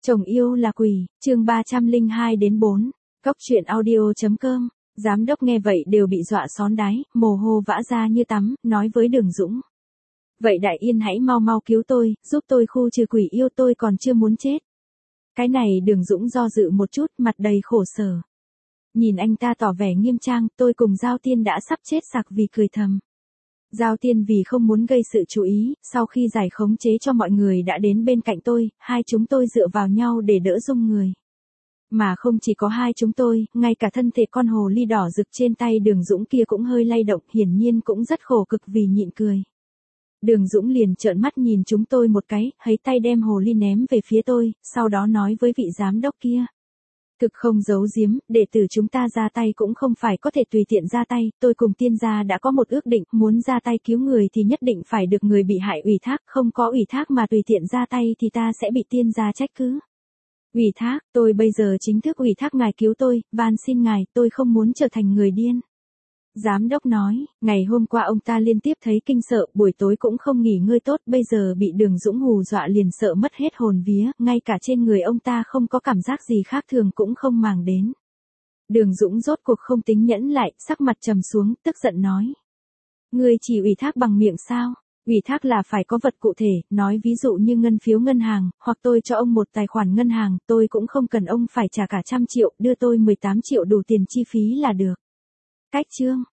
Chồng yêu là quỷ, chương 302-4, Cóc truyện audio.com. Giám đốc nghe vậy đều bị dọa xón đái, mồ hô vã ra như tắm, nói với Đường Dũng. Vậy Đại Yên hãy mau mau cứu tôi, giúp tôi khu trừ quỷ yêu, tôi còn chưa muốn chết. Cái này Đường Dũng do dự một chút, mặt đầy khổ sở. Nhìn anh ta tỏ vẻ nghiêm trang, tôi cùng Giao Tiên đã sắp chết sặc vì cười thầm. Giao Tiên vì không muốn gây sự chú ý, sau khi giải khống chế cho mọi người đã đến bên cạnh tôi, hai chúng tôi dựa vào nhau để đỡ Dung người. Mà không chỉ có hai chúng tôi, ngay cả thân thể con hồ ly đỏ rực trên tay Đường Dũng kia cũng hơi lay động, hiển nhiên cũng rất khổ cực vì nhịn cười. Đường Dũng liền trợn mắt nhìn chúng tôi một cái, hấy tay đem hồ ly ném về phía tôi, sau đó nói với vị giám đốc kia. Thực không giấu giếm, đệ tử chúng ta ra tay cũng không phải có thể tùy tiện ra tay, tôi cùng Tiên gia đã có một ước định, muốn ra tay cứu người thì nhất định phải được người bị hại ủy thác, không có ủy thác mà tùy tiện ra tay thì ta sẽ bị Tiên gia trách cứ. Ủy thác, tôi bây giờ chính thức ủy thác ngài cứu tôi, van xin ngài, tôi không muốn trở thành người điên. Giám đốc nói, ngày hôm qua ông ta liên tiếp thấy kinh sợ, buổi tối cũng không nghỉ ngơi tốt, bây giờ bị Đường Dũng hù dọa liền sợ mất hết hồn vía, ngay cả trên người ông ta không có cảm giác gì khác thường cũng không màng đến. Đường Dũng rốt cuộc không tính nhẫn lại, sắc mặt trầm xuống, tức giận nói. Ngươi chỉ ủy thác bằng miệng sao? Ủy thác là phải có vật cụ thể, nói ví dụ như ngân phiếu ngân hàng, hoặc tôi cho ông một tài khoản ngân hàng, tôi cũng không cần ông phải trả cả 100 triệu, đưa tôi 18 triệu đủ tiền chi phí là được. Cách chương.